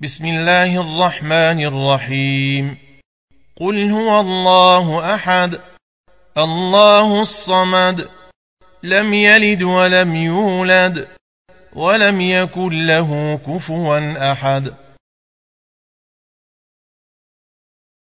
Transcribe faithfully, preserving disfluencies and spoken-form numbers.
بسم الله الرحمن الرحيم. قل هو الله أحد الله الصمد لم يلد ولم يولد ولم يكن له كفوا أحد.